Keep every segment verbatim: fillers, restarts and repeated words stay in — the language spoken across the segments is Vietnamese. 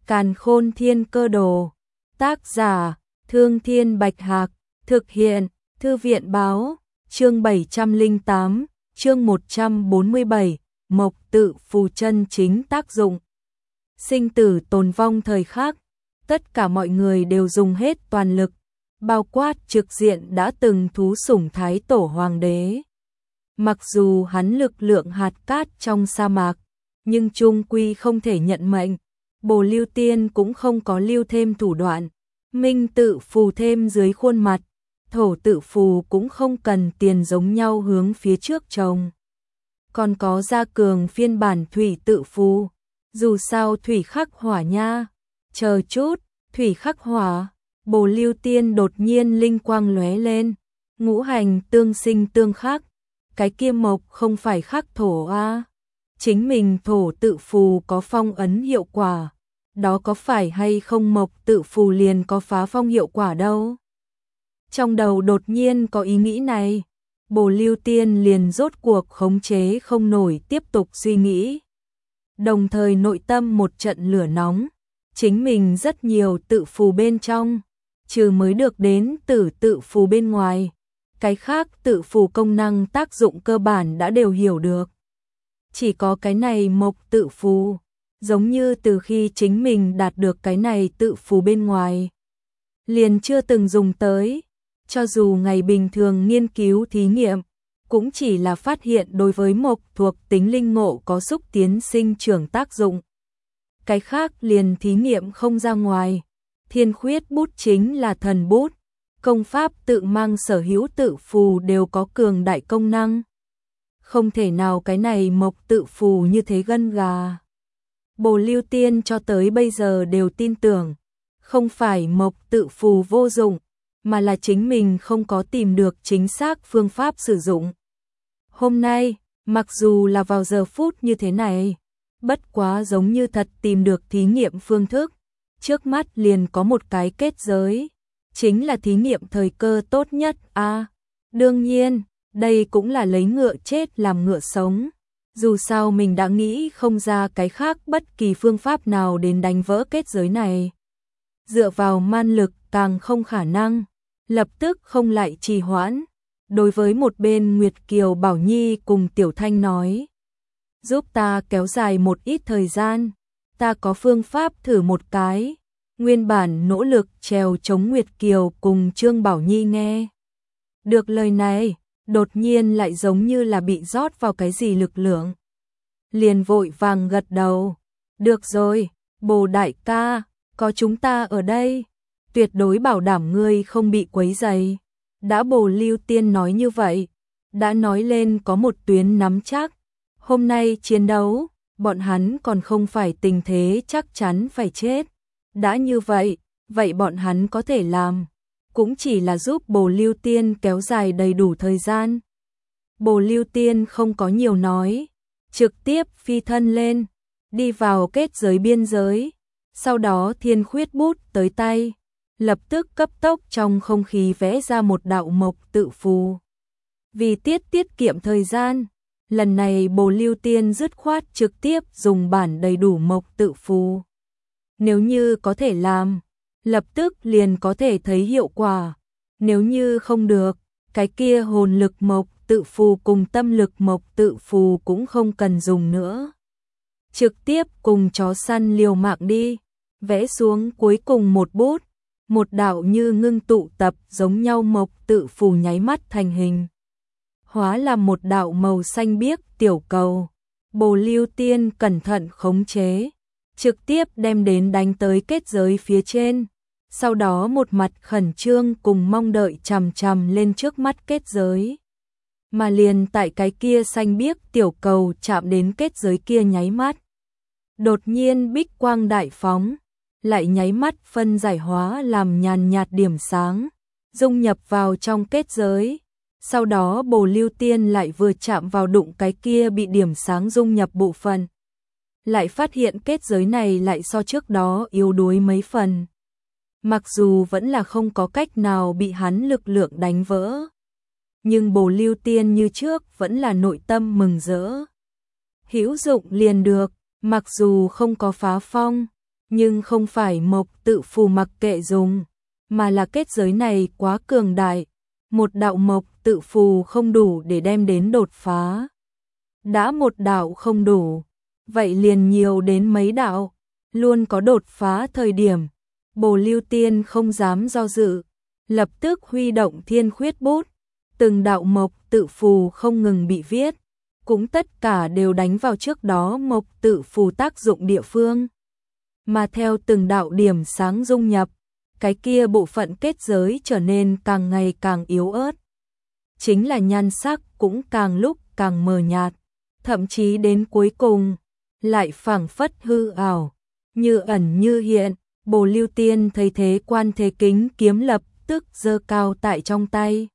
Càn Khôn Thiên Cơ Đồ. Tác giả: Thương Thiên Bạch Hạc. Thực hiện: Thư viện báo. Chương bảy trăm lẻ tám, chương một trăm bốn mươi bảy, Mộc Tự Phù chân chính tác dụng. Sinh tử tồn vong thời khắc, tất cả mọi người đều dùng hết toàn lực, bao quát trực diện đã từng thú sủng Thái Tổ Hoàng đế. Mặc dù hắn lực lượng hạt cát trong sa mạc, nhưng chung quy không thể nhận mệnh. Bồ Lưu Tiên cũng không có lưu thêm thủ đoạn, minh tự phù thêm dưới khuôn mặt, thổ tự phù cũng không cần tiền giống nhau hướng phía trước trồng. Còn có gia cường phiên bản thủy tự phù, dù sao thủy khắc hỏa nha. Chờ chút, thủy khắc hỏa. Bồ Lưu Tiên đột nhiên linh quang lóe lên, ngũ hành tương sinh tương khắc, cái kia mộc không phải khắc thổ a? Chính mình thổ tự phù có phong ấn hiệu quả, đó có phải hay không mộc tự phù liền có phá phong hiệu quả đâu. Trong đầu đột nhiên có ý nghĩ này, Bồ Lưu Tiên liền rốt cuộc khống chế không nổi tiếp tục suy nghĩ. Đồng thời nội tâm một trận lửa nóng, chính mình rất nhiều tự phù bên trong, trừ mới được đến tử tự phù bên ngoài, cái khác tự phù công năng tác dụng cơ bản đã đều hiểu được. Chỉ có cái này mộc tự phù, giống như từ khi chính mình đạt được cái này tự phù bên ngoài, liền chưa từng dùng tới. Cho dù ngày bình thường nghiên cứu thí nghiệm, cũng chỉ là phát hiện đối với mộc thuộc tính linh ngộ có xúc tiến sinh trưởng tác dụng. Cái khác liền thí nghiệm không ra ngoài. Thiên khuyết bút chính là thần bút, công pháp tự mang sở hữu tự phù đều có cường đại công năng. Không thể nào cái này mộc tự phù như thế gân gà. Bồ Lưu Tiên cho tới bây giờ đều tin tưởng, không phải mộc tự phù vô dụng, mà là chính mình không có tìm được chính xác phương pháp sử dụng. Hôm nay, mặc dù là vào giờ phút như thế này, bất quá giống như thật tìm được thí nghiệm phương thức, trước mắt liền có một cái kết giới, chính là thí nghiệm thời cơ tốt nhất a. À, đương nhiên, đây cũng là lấy ngựa chết làm ngựa sống. Dù sao mình đã nghĩ không ra cái khác bất kỳ phương pháp nào đến đánh vỡ kết giới này. Dựa vào man lực càng không khả năng, lập tức không lại trì hoãn. Đối với một bên Nguyệt Kiều Bảo Nhi cùng Tiểu Thanh nói, giúp ta kéo dài một ít thời gian, ta có phương pháp thử một cái. Nguyên bản nỗ lực trèo chống Nguyệt Kiều cùng Trương Bảo Nhi nghe được lời này, đột nhiên lại giống như là bị rót vào cái gì lực lượng. Liền vội vàng gật đầu, được rồi, Bồ đại ca, có chúng ta ở đây, tuyệt đối bảo đảm ngươi không bị quấy rầy. Đã Bồ Lưu Tiên nói như vậy, đã nói lên có một tuyến nắm chắc. Hôm nay chiến đấu, bọn hắn còn không phải tình thế chắc chắn phải chết. Đã như vậy, vậy bọn hắn có thể làm, cũng chỉ là giúp Bồ Lưu Tiên kéo dài đầy đủ thời gian. Bồ Lưu Tiên không có nhiều nói, trực tiếp phi thân lên, đi vào kết giới biên giới. Sau đó thiên khuyết bút tới tay, lập tức cấp tốc trong không khí vẽ ra một đạo mộc tự phù. Vì tiết tiết kiệm thời gian, lần này Bồ Lưu Tiên dứt khoát trực tiếp dùng bản đầy đủ mộc tự phù. Nếu như có thể làm, lập tức liền có thể thấy hiệu quả. Nếu như không được, cái kia hồn lực mộc tự phù cùng tâm lực mộc tự phù cũng không cần dùng nữa. Trực tiếp cùng chó săn liều mạng đi, vẽ xuống cuối cùng một bút, một đạo như ngưng tụ tập giống nhau mộc tự phù nháy mắt thành hình. Hóa làm một đạo màu xanh biếc tiểu cầu. Bồ Lưu Tiên cẩn thận khống chế, trực tiếp đem đến đánh tới kết giới phía trên. Sau đó một mặt khẩn trương cùng mong đợi chằm chằm lên trước mắt kết giới. Mà liền tại cái kia xanh biếc tiểu cầu chạm đến kết giới kia nháy mắt, đột nhiên bích quang đại phóng, lại nháy mắt phân giải hóa làm nhàn nhạt điểm sáng, dung nhập vào trong kết giới. Sau đó Bồ Lưu Tiên lại vừa chạm vào đụng cái kia bị điểm sáng dung nhập bộ phận, lại phát hiện kết giới này lại so trước đó yếu đuối mấy phần. Mặc dù vẫn là không có cách nào bị hắn lực lượng đánh vỡ, nhưng Bồ Lưu Tiên như trước vẫn là nội tâm mừng rỡ. Hữu dụng liền được, mặc dù không có phá phong, nhưng không phải Mộc Tự Phù mặc kệ dùng, mà là kết giới này quá cường đại, một đạo Mộc Tự Phù không đủ để đem đến đột phá. Đã một đạo không đủ, vậy liền nhiều đến mấy đạo, luôn có đột phá thời điểm. Bồ Lưu Tiên không dám do dự, lập tức huy động Thiên Khuyết bút, từng đạo Mộc Tự Phù không ngừng bị viết, cũng tất cả đều đánh vào trước đó Mộc Tự Phù tác dụng địa phương. Mà theo từng đạo điểm sáng dung nhập, cái kia bộ phận kết giới trở nên càng ngày càng yếu ớt. Chính là nhan sắc cũng càng lúc càng mờ nhạt, thậm chí đến cuối cùng, lại phảng phất hư ảo, như ẩn như hiện. Bồ Lưu Tiên thấy thế, Quan Thế Kính kiếm lập tức giơ cao tại trong tay,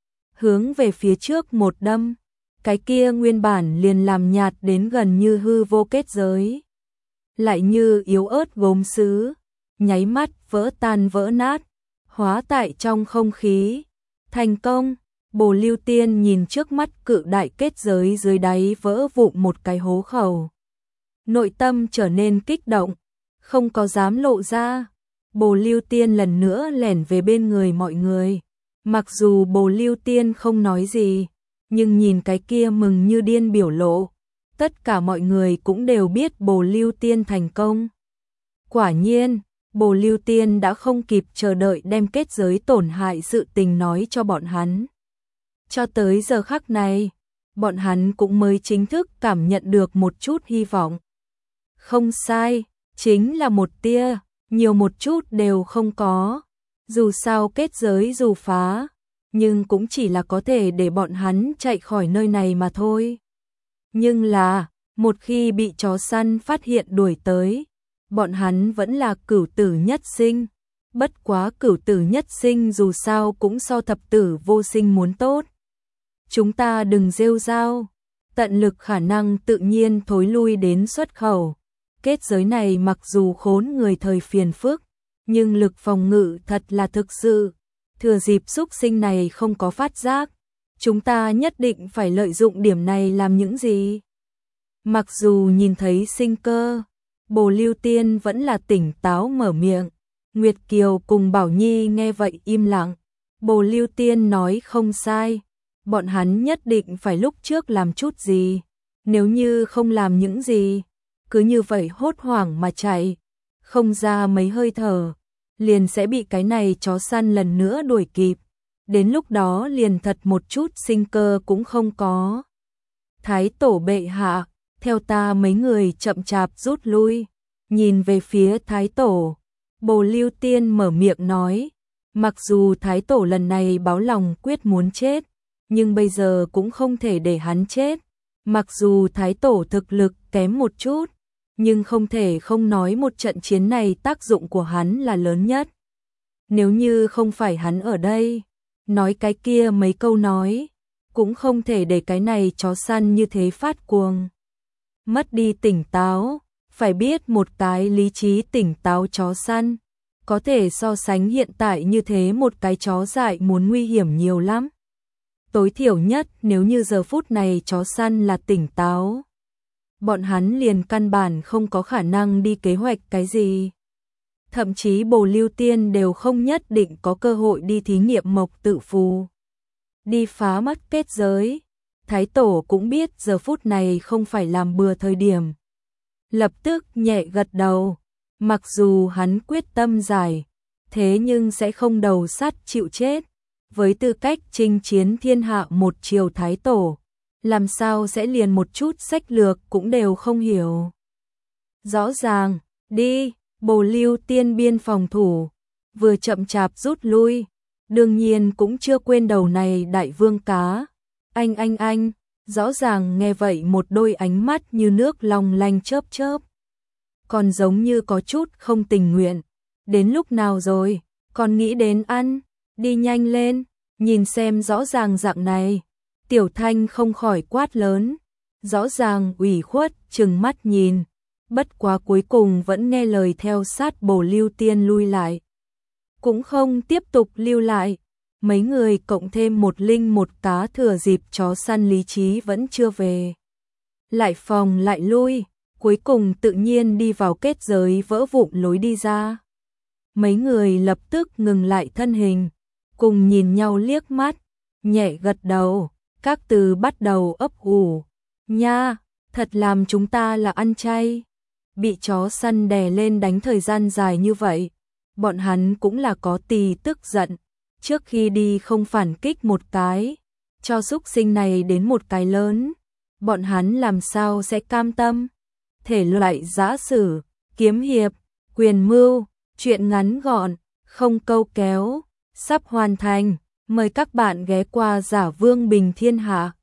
hướng về phía trước một đâm, cái kia nguyên bản liền làm nhạt đến gần như hư vô kết giới, lại như yếu ớt gốm sứ, nháy mắt vỡ tan vỡ nát, hóa tại trong không khí. Thành công. Bồ Lưu Tiên nhìn trước mắt cự đại kết giới dưới đáy vỡ vụn một cái hố khẩu, nội tâm trở nên kích động, không có dám lộ ra. Bồ Lưu Tiên lần nữa lẻn về bên người mọi người, mặc dù Bồ Lưu Tiên không nói gì, nhưng nhìn cái kia mừng như điên biểu lộ, tất cả mọi người cũng đều biết Bồ Lưu Tiên thành công. Quả nhiên, Bồ Lưu Tiên đã không kịp chờ đợi đem kết giới tổn hại sự tình nói cho bọn hắn. Cho tới giờ khắc này, bọn hắn cũng mới chính thức cảm nhận được một chút hy vọng. Không sai, chính là một tia, nhiều một chút đều không có. Dù sao kết giới dù phá, nhưng cũng chỉ là có thể để bọn hắn chạy khỏi nơi này mà thôi. Nhưng là, một khi bị chó săn phát hiện đuổi tới, bọn hắn vẫn là cửu tử nhất sinh. Bất quá cửu tử nhất sinh dù sao cũng so thập tử vô sinh muốn tốt. Chúng ta đừng rêu rao, tận lực khả năng tự nhiên thối lui đến xuất khẩu. Kết giới này mặc dù khốn người thời phiền phức, nhưng lực phòng ngự thật là thực sự. Thừa dịp xúc sinh này không có phát giác, chúng ta nhất định phải lợi dụng điểm này làm những gì. Mặc dù nhìn thấy sinh cơ, Bồ Lưu Tiên vẫn là tỉnh táo mở miệng. Nguyệt Kiều cùng Bảo Nhi nghe vậy im lặng. Bồ Lưu Tiên nói không sai, bọn hắn nhất định phải lúc trước làm chút gì. Nếu như không làm những gì, cứ như vậy hốt hoảng mà chạy, không ra mấy hơi thở, liền sẽ bị cái này chó săn lần nữa đuổi kịp. Đến lúc đó liền thật một chút sinh cơ cũng không có. Thái tổ bệ hạ, theo ta mấy người chậm chạp rút lui, nhìn về phía Thái tổ. Bồ Lưu Tiên mở miệng nói, mặc dù Thái tổ lần này báo lòng quyết muốn chết, nhưng bây giờ cũng không thể để hắn chết. Mặc dù Thái tổ thực lực kém một chút, nhưng không thể không nói một trận chiến này tác dụng của hắn là lớn nhất. Nếu như không phải hắn ở đây, nói cái kia mấy câu nói, cũng không thể để cái này chó săn như thế phát cuồng. Mất đi tỉnh táo, phải biết một cái lý trí tỉnh táo chó săn, có thể so sánh hiện tại như thế một cái chó dại muốn nguy hiểm nhiều lắm. Tối thiểu nhất nếu như giờ phút này chó săn là tỉnh táo, bọn hắn liền căn bản không có khả năng đi kế hoạch cái gì. Thậm chí Bồ Lưu Tiên đều không nhất định có cơ hội đi thí nghiệm Mộc Tự Phù, đi phá mất kết giới. Thái tổ cũng biết giờ phút này không phải làm bừa thời điểm. Lập tức nhẹ gật đầu, mặc dù hắn quyết tâm giải, thế nhưng sẽ không đầu sắt chịu chết. Với tư cách chinh chiến thiên hạ một triều thái tổ, làm sao sẽ liền một chút sách lược cũng đều không hiểu. Rõ ràng, đi, Bồ Lưu Tiên biên phòng thủ, vừa chậm chạp rút lui, đương nhiên cũng chưa quên đầu này đại vương cá. Anh anh anh, rõ ràng nghe vậy một đôi ánh mắt như nước long lanh chớp chớp. Còn giống như có chút không tình nguyện. Đến lúc nào rồi, còn nghĩ đến ăn, đi nhanh lên, nhìn xem rõ ràng dạng này. Tiểu Thanh không khỏi quát lớn, rõ ràng ủy khuất, trừng mắt nhìn. Bất quá cuối cùng vẫn nghe lời theo sát Bồ Lưu Tiên lui lại. Cũng không tiếp tục lưu lại. Mấy người cộng thêm một linh một cá thừa dịp chó săn lý trí vẫn chưa về. Lại phòng lại lui, cuối cùng tự nhiên đi vào kết giới vỡ vụn lối đi ra. Mấy người lập tức ngừng lại thân hình, cùng nhìn nhau liếc mắt, nhẹ gật đầu, các từ bắt đầu ấp ủ. Nha, thật làm chúng ta là ăn chay. Bị chó săn đè lên đánh thời gian dài như vậy, bọn hắn cũng là có tì tức giận. Trước khi đi không phản kích một cái, cho súc sinh này đến một cái lớn, bọn hắn làm sao sẽ cam tâm. Thể loại giã sử, kiếm hiệp, quyền mưu, truyện ngắn gọn, không câu kéo, sắp hoàn thành. Mời các bạn ghé qua Giả Vương Bình Thiên Hạ.